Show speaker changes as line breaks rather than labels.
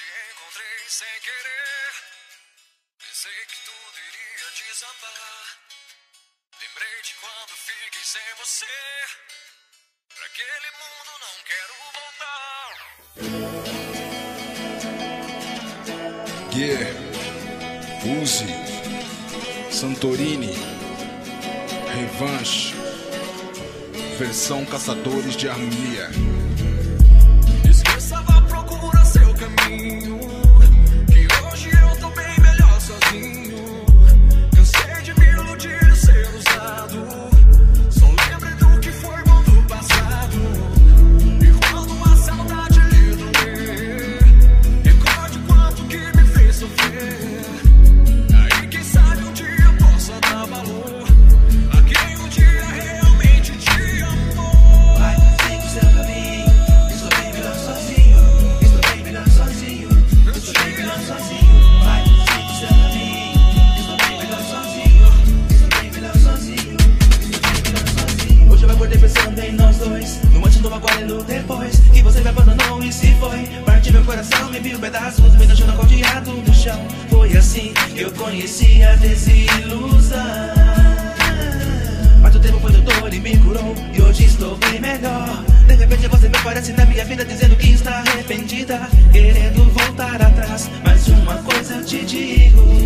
encontrei sem querer. Pensei que tudo iria desabar. Lembrei de quando fiquei sem você. Pra aquele mundo não quero voltar.
Yeah, Uzi, Santorini, Revanche, versão Caçadores de Harmonia.
Esqueça, vá, procura seu caminho, que hoje eu tô bem melhor sozinho. Cansei de me iludir e ser usado. Só lembre do que foi bom do passado. E quando a saudade lhe doer, recorde quanto que me fez sofrer. Aí quem sabe um dia eu possa dar valor a quem um dia realmente te amou.
Vai, segue o seu caminho. Estou bem melhor sozinho. Estou bem melhor sozinho. Estou bem melhor sozinho. Vai, segue o seu caminho. Estou bem melhor sozinho. Estou bem melhor sozinho. Estou bem melhor sozinho. Hoje eu acordei pensando em nós dois, no antes, no agora e no depois. Que você me abandonou e se foi. Partiu meu coração, me viu pedaços, me deixou acordeado no chão. Foi assim que eu conheci a desilusão. Mas o tempo foi doutor e me curou, e hoje estou bem melhor. De repente você me aparece na minha vida dizendo que está arrependida, querendo voltar atrás. Mas uma coisa eu te digo: